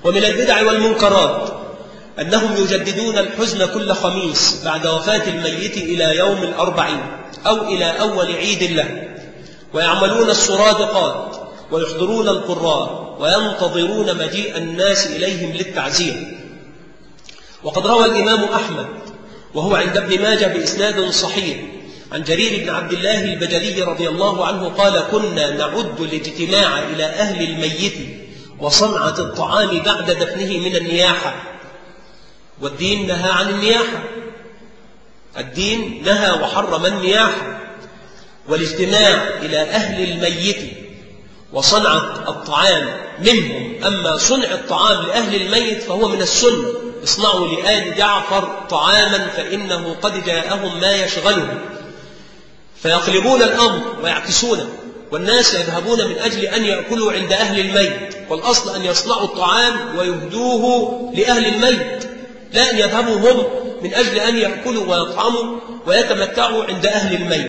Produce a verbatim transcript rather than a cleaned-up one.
ومن البدع والمنكرات أنهم يجددون الحزن كل خميس بعد وفاة الميت إلى يوم الأربعين أو إلى أول عيد له، ويعملون السرادقات ويحضرون القراء وينتظرون مجيء الناس إليهم للتعزية. وقد روى الإمام أحمد وهو عند ابن ماجه بإسناد صحيح عن جرير بن عبد الله البجلي رضي الله عنه قال: كنا نعد الاجتماع إلى أهل الميت وصنعة الطعام بعد دفنه من النياحة. والدين نهى عن النياحة، الدين نهى وحرم النياحة، والاجتماع إلى أهل الميت وصنعة الطعام منهم. أما صنع الطعام لأهل الميت فهو من السنة، اصنعوا لآل جعفر طعاما فإنه قد جاءهم ما يشغلهم، فيقلبون الأمر ويعكسونه، والناس يذهبون من أجل أن يأكلوا عند أهل الميت، والأصل أن يصنعوا الطعام ويهدوه لأهل الميت، لا أن يذهبوا هم من أجل أن يأكلوا ويطعموا ويتمتعوا عند أهل الميت.